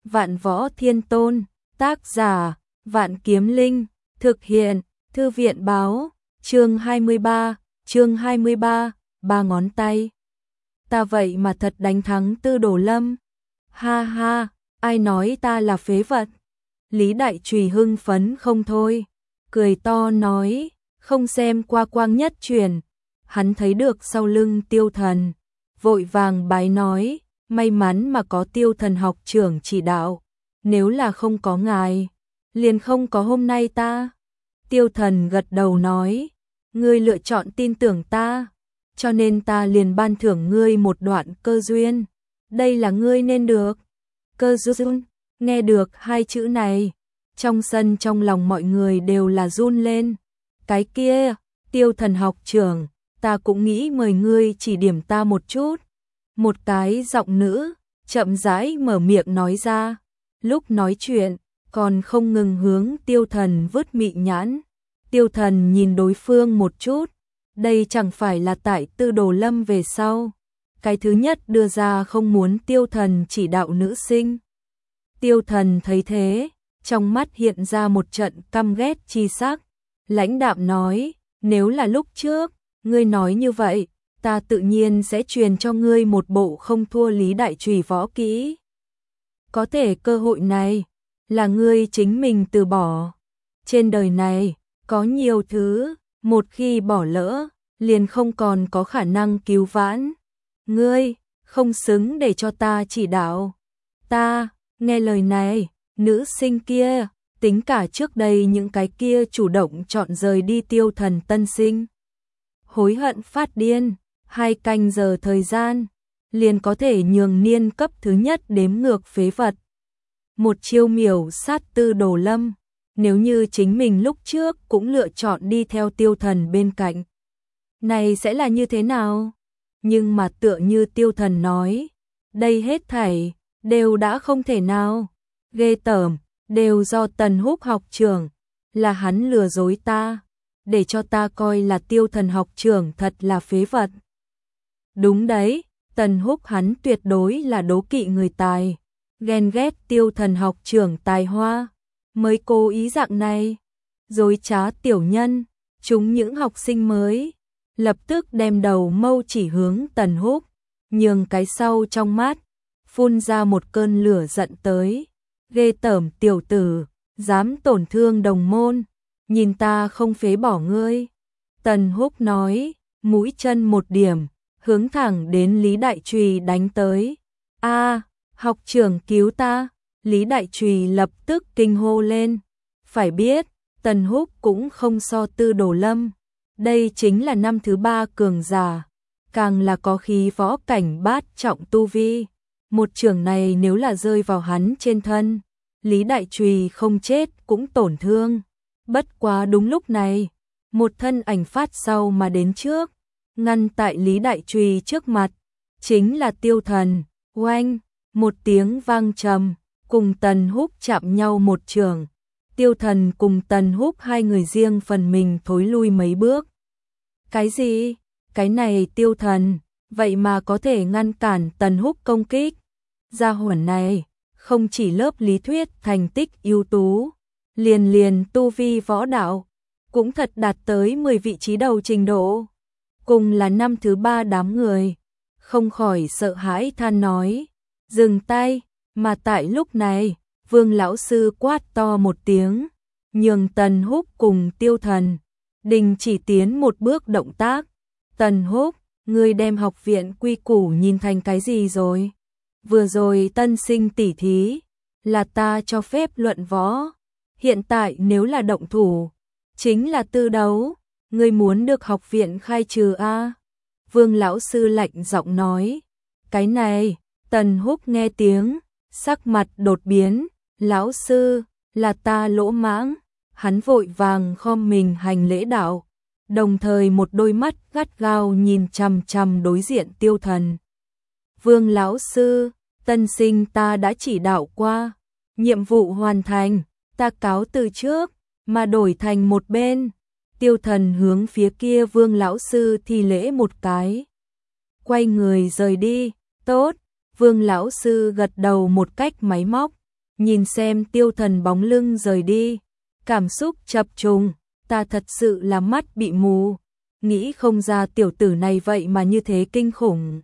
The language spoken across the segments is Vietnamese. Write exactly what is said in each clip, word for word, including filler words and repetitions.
Vạn Võ Thiên Tôn, tác giả, Vạn Kiếm Linh, thực hiện, Thư viện báo, chương hai mươi ba, chương hai mươi ba, ba ngón tay. Ta vậy mà thật đánh thắng Tư Đồ Lâm. Ha ha, ai nói ta là phế vật? Lý Đại Trùy hưng phấn không thôi, cười to nói, không xem qua Quang Nhất Truyền. Hắn thấy được sau lưng Tiêu Thần, vội vàng bái nói, may mắn mà có Tiêu Thần học trưởng chỉ đạo, nếu là không có ngài, liền không có hôm nay ta. Tiêu Thần gật đầu nói, ngươi lựa chọn tin tưởng ta, cho nên ta liền ban thưởng ngươi một đoạn cơ duyên, đây là ngươi nên được. Cơ duyên, nghe được hai chữ này, trong sân trong lòng mọi người đều là run lên. Cái kia, Tiêu Thần học trưởng, ta cũng nghĩ mời ngươi chỉ điểm ta một chút. Một cái giọng nữ, chậm rãi mở miệng nói ra, lúc nói chuyện, còn không ngừng hướng Tiêu Thần vứt mị nhãn. Tiêu Thần nhìn đối phương một chút, đây chẳng phải là tại Tư Đồ Lâm về sau. Cái thứ nhất đưa ra không muốn Tiêu Thần chỉ đạo nữ sinh. Tiêu Thần thấy thế, trong mắt hiện ra một trận căm ghét chi sắc, lãnh đạm nói, nếu là lúc trước, ngươi nói như vậy, ta tự nhiên sẽ truyền cho ngươi một bộ không thua Lý Đại Trùy võ kỹ. Có thể cơ hội này, là ngươi chính mình từ bỏ. Trên đời này, có nhiều thứ, một khi bỏ lỡ, liền không còn có khả năng cứu vãn. Ngươi, không xứng để cho ta chỉ đạo. Ta, nghe lời này, nữ sinh kia, tính cả trước đây những cái kia chủ động chọn rời đi Tiêu Thần tân sinh. Hối hận phát điên, hai canh giờ thời gian, liền có thể nhường niên cấp thứ nhất đếm ngược phế vật. Một chiêu miểu sát Tư Đồ Lâm, nếu như chính mình lúc trước cũng lựa chọn đi theo Tiêu Thần bên cạnh, này sẽ là như thế nào? Nhưng mà tựa như Tiêu Thần nói, đây hết thảy, đều đã không thể nào. Ghê tởm, đều do Tần Húc học trưởng, là hắn lừa dối ta, để cho ta coi là Tiêu Thần học trưởng thật là phế vật. Đúng đấy, Tần Húc hắn tuyệt đối là đố kỵ người tài, ghen ghét Tiêu Thần học trưởng tài hoa, mới cố ý dạng này. Dối trá tiểu nhân, chúng những học sinh mới, lập tức đem đầu mâu chỉ hướng Tần Húc, nhường cái sau trong mắt, phun ra một cơn lửa giận tới. Ghê tởm tiểu tử, dám tổn thương đồng môn, nhìn ta không phế bỏ ngươi. Tần Húc nói, mũi chân một điểm, hướng thẳng đến Lý Đại Trùy đánh tới. A, học trưởng cứu ta. Lý Đại Trùy lập tức kinh hô lên. Phải biết, Tần Húc cũng không so Tư Đồ Lâm, đây chính là năm thứ ba cường giả, càng là có khí võ cảnh bát trọng tu vi. Một trường này nếu là rơi vào hắn trên thân, Lý Đại Trùy không chết cũng tổn thương. Bất quá đúng lúc này, một thân ảnh phát sau mà đến trước, ngăn tại Lý Đại Trùy trước mặt, chính là Tiêu Thần. Oanh, một tiếng vang trầm, cùng Tần Húc chạm nhau một trường. Tiêu Thần cùng Tần Húc hai người riêng phần mình thối lui mấy bước. Cái gì? Cái này Tiêu Thần, vậy mà có thể ngăn cản Tần Húc công kích. Gia hỏa này, không chỉ lớp lý thuyết thành tích ưu tú, liền liền tu vi võ đạo, cũng thật đạt tới mười vị trí đầu trình độ. Cùng là năm thứ ba đám người, không khỏi sợ hãi than nói, dừng tay, mà tại lúc này, Vương lão sư quát to một tiếng, nhường Tần Húc cùng Tiêu Thần đình chỉ tiến một bước động tác. Tần Húc, ngươi đem học viện quy củ nhìn thành cái gì rồi? Vừa rồi tân sinh tỉ thí, là ta cho phép luận võ, hiện tại nếu là động thủ, chính là tư đấu, ngươi muốn được học viện khai trừ a? Vương lão sư lạnh giọng nói. Cái này, Tần Húc nghe tiếng, sắc mặt đột biến, lão sư, là ta lỗ mãng. Hắn vội vàng khom mình hành lễ đạo, đồng thời một đôi mắt gắt gao nhìn chằm chằm đối diện Tiêu Thần. Vương lão sư, tân sinh ta đã chỉ đạo qua, nhiệm vụ hoàn thành, ta cáo từ trước, mà đổi thành một bên. Tiêu Thần hướng phía kia Vương lão sư thi lễ một cái, quay người rời đi. Tốt. Vương lão sư gật đầu một cách máy móc, nhìn xem Tiêu Thần bóng lưng rời đi, cảm xúc chập trùng, ta thật sự là mắt bị mù, nghĩ không ra tiểu tử này vậy mà như thế kinh khủng.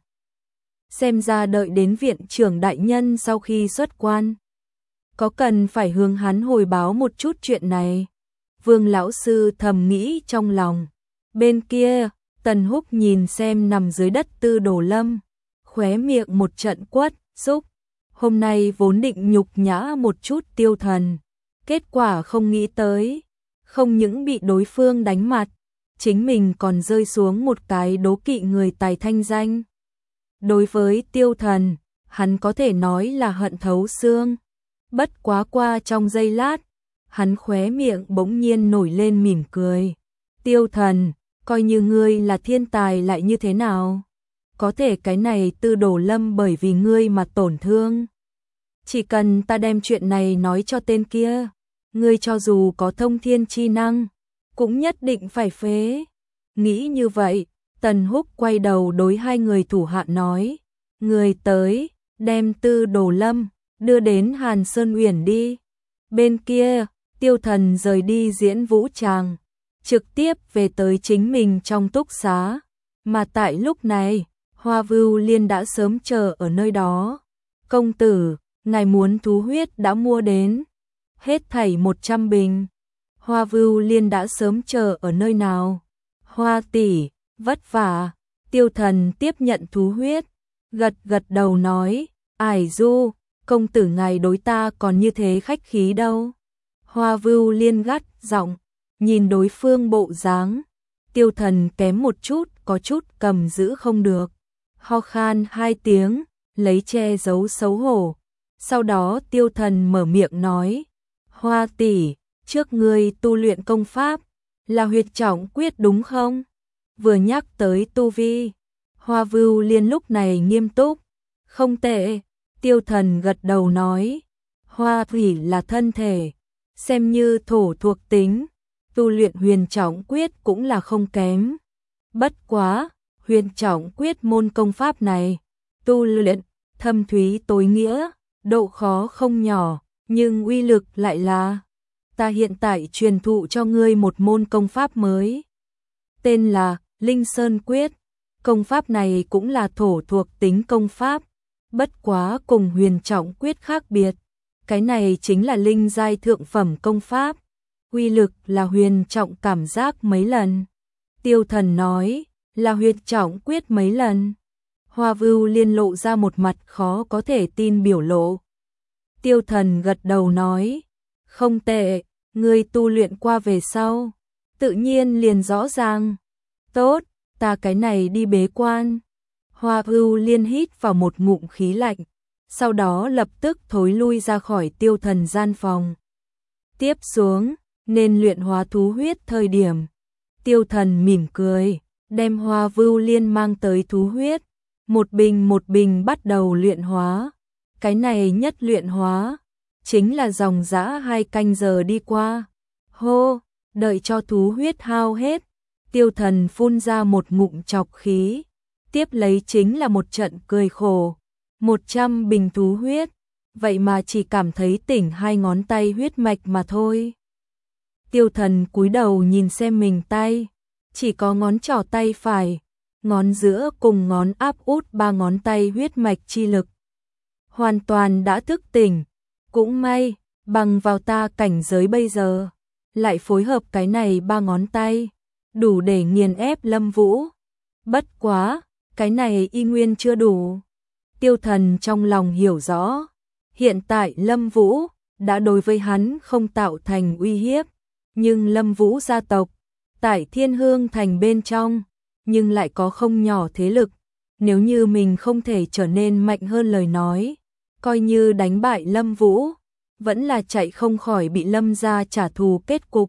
Xem ra đợi đến viện trưởng đại nhân sau khi xuất quan, có cần phải hướng hắn hồi báo một chút chuyện này. Vương lão sư thầm nghĩ trong lòng. Bên kia, Tần Húc nhìn xem nằm dưới đất Tư Đồ Lâm, khóe miệng một trận quất, xúc. Hôm nay vốn định nhục nhã một chút Tiêu Thần, kết quả không nghĩ tới, không những bị đối phương đánh mặt, chính mình còn rơi xuống một cái đố kỵ người tài thanh danh. Đối với Tiêu Thần, hắn có thể nói là hận thấu xương. Bất quá qua trong giây lát, hắn khóe miệng bỗng nhiên nổi lên mỉm cười. Tiêu Thần, coi như ngươi là thiên tài lại như thế nào? Có thể cái này Tư Đồ Lâm bởi vì ngươi mà tổn thương. Chỉ cần ta đem chuyện này nói cho tên kia, ngươi cho dù có thông thiên chi năng, cũng nhất định phải phế. Nghĩ như vậy, Tần Húc quay đầu đối hai người thủ hạ nói, người tới, đem Tư Đồ Lâm đưa đến Hàn Sơn Uyển đi. Bên kia, Tiêu Thần rời đi diễn vũ tràng, trực tiếp về tới chính mình trong túc xá, mà tại lúc này, Hoa Vưu Liên đã sớm chờ ở nơi đó. Công tử, ngài muốn thú huyết đã mua đến, hết thảy một trăm bình. Hoa Vưu Liên đã sớm chờ ở nơi nào? Hoa tỷ, vất vả. Tiêu Thần tiếp nhận thú huyết, gật gật đầu nói, ải du, công tử ngài đối ta còn như thế khách khí đâu. Hoa Vưu Liên gắt giọng, nhìn đối phương bộ dáng, Tiêu Thần kém một chút, có chút cầm giữ không được. Ho khan hai tiếng, lấy che giấu xấu hổ. Sau đó Tiêu Thần mở miệng nói, Hoa tỷ, trước ngươi tu luyện công pháp, là huyệt trọng quyết đúng không? Vừa nhắc tới tu vi, Hoa Vưu Liên lúc này nghiêm túc, không tệ. Tiêu Thần gật đầu nói, Hoa thủy là thân thể, xem như thổ thuộc tính, tu luyện huyền trọng quyết cũng là không kém. Bất quá, huyền trọng quyết môn công pháp này, tu luyện, thâm thúy tối nghĩa, độ khó không nhỏ, nhưng uy lực lại là, ta hiện tại truyền thụ cho ngươi một môn công pháp mới. Tên là Linh Sơn Quyết, công pháp này cũng là thổ thuộc tính công pháp, bất quá cùng huyền trọng quyết khác biệt. Cái này chính là linh giai thượng phẩm công pháp, uy lực là huyền trọng cảm giác mấy lần. Tiêu Thần nói, là huyền trọng quyết mấy lần. Hoa Vưu Liên lộ ra một mặt khó có thể tin biểu lộ. Tiêu Thần gật đầu nói, không tệ, ngươi tu luyện qua về sau, tự nhiên liền rõ ràng. Tốt, ta cái này đi bế quan. Hoa Vưu Liên hít vào một ngụm khí lạnh, sau đó lập tức thối lui ra khỏi Tiêu Thần gian phòng. Tiếp xuống, nên luyện hóa thú huyết thời điểm. Tiêu Thần mỉm cười, đem Hoa Vưu Liên mang tới thú huyết, một bình một bình bắt đầu luyện hóa. Cái này nhất luyện hóa, chính là dòng dã hai canh giờ đi qua. Hô, đợi cho thú huyết hao hết, Tiêu Thần phun ra một ngụm trọc khí, tiếp lấy chính là một trận cười khổ. Một trăm bình thú huyết, vậy mà chỉ cảm thấy tỉnh hai ngón tay huyết mạch mà thôi. Tiêu Thần cúi đầu nhìn xem mình tay, chỉ có ngón trỏ tay phải, ngón giữa cùng ngón áp út ba ngón tay huyết mạch chi lực. Hoàn toàn đã thức tỉnh, cũng may, bằng vào ta cảnh giới bây giờ, lại phối hợp cái này ba ngón tay, đủ để nghiền ép Lâm Vũ. Bất quá, cái này y nguyên chưa đủ. Tiêu Thần trong lòng hiểu rõ, hiện tại Lâm Vũ đã đối với hắn không tạo thành uy hiếp, nhưng Lâm Vũ gia tộc tại Thiên Hương thành bên trong, nhưng lại có không nhỏ thế lực, nếu như mình không thể trở nên mạnh hơn lời nói, coi như đánh bại Lâm Vũ, vẫn là chạy không khỏi bị Lâm gia trả thù kết cục.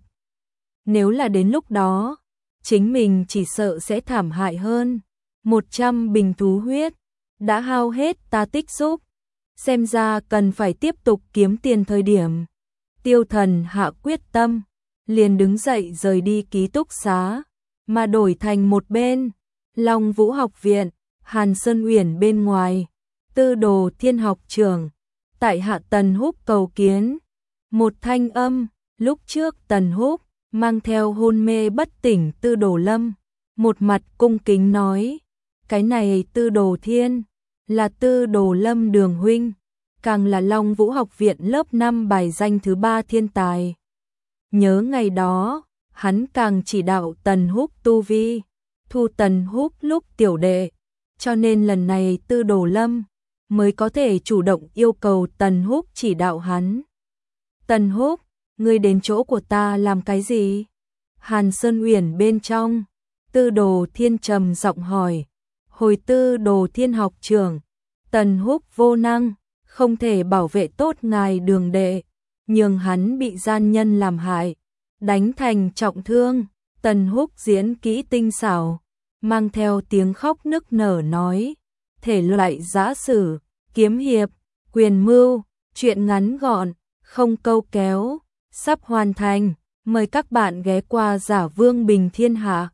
Nếu là đến lúc đó, chính mình chỉ sợ sẽ thảm hại hơn. Một trăm bình thú huyết đã hao hết ta tích xúc, xem ra cần phải tiếp tục kiếm tiền thời điểm. Tiêu Thần hạ quyết tâm, liền đứng dậy rời đi ký túc xá, mà đổi thành một bên, Long Vũ học viện, Hàn Sơn Uyển bên ngoài, Tư Đồ Thiên học trường. tại hạ Tần Húc cầu kiến. Một thanh âm, lúc trước Tần Húc mang theo hôn mê bất tỉnh Tư Đồ Lâm, một mặt cung kính nói, cái này Tư Đồ Thiên là Tư Đồ Lâm đường huynh, càng là Long Vũ học viện lớp năm bài danh thứ ba thiên tài. Nhớ ngày đó, hắn càng chỉ đạo Tần Húc tu vi, thu Tần Húc lúc tiểu đệ, cho nên lần này Tư Đồ Lâm mới có thể chủ động yêu cầu Tần Húc chỉ đạo hắn. Tần Húc, ngươi đến chỗ của ta làm cái gì? Hàn Sơn Uyển bên trong, Tư Đồ Thiên trầm giọng hỏi. Hồi Tư Đồ Thiên học trưởng, Tần Húc vô năng, không thể bảo vệ tốt ngài đường đệ, nhường hắn bị gian nhân làm hại, đánh thành trọng thương. Tần Húc diễn kỹ tinh xảo, mang theo tiếng khóc nức nở nói, thể loại giã sử, kiếm hiệp, quyền mưu, chuyện ngắn gọn, không câu kéo, sắp hoàn thành, mời các bạn ghé qua Giả Vương Bình Thiên Hạ.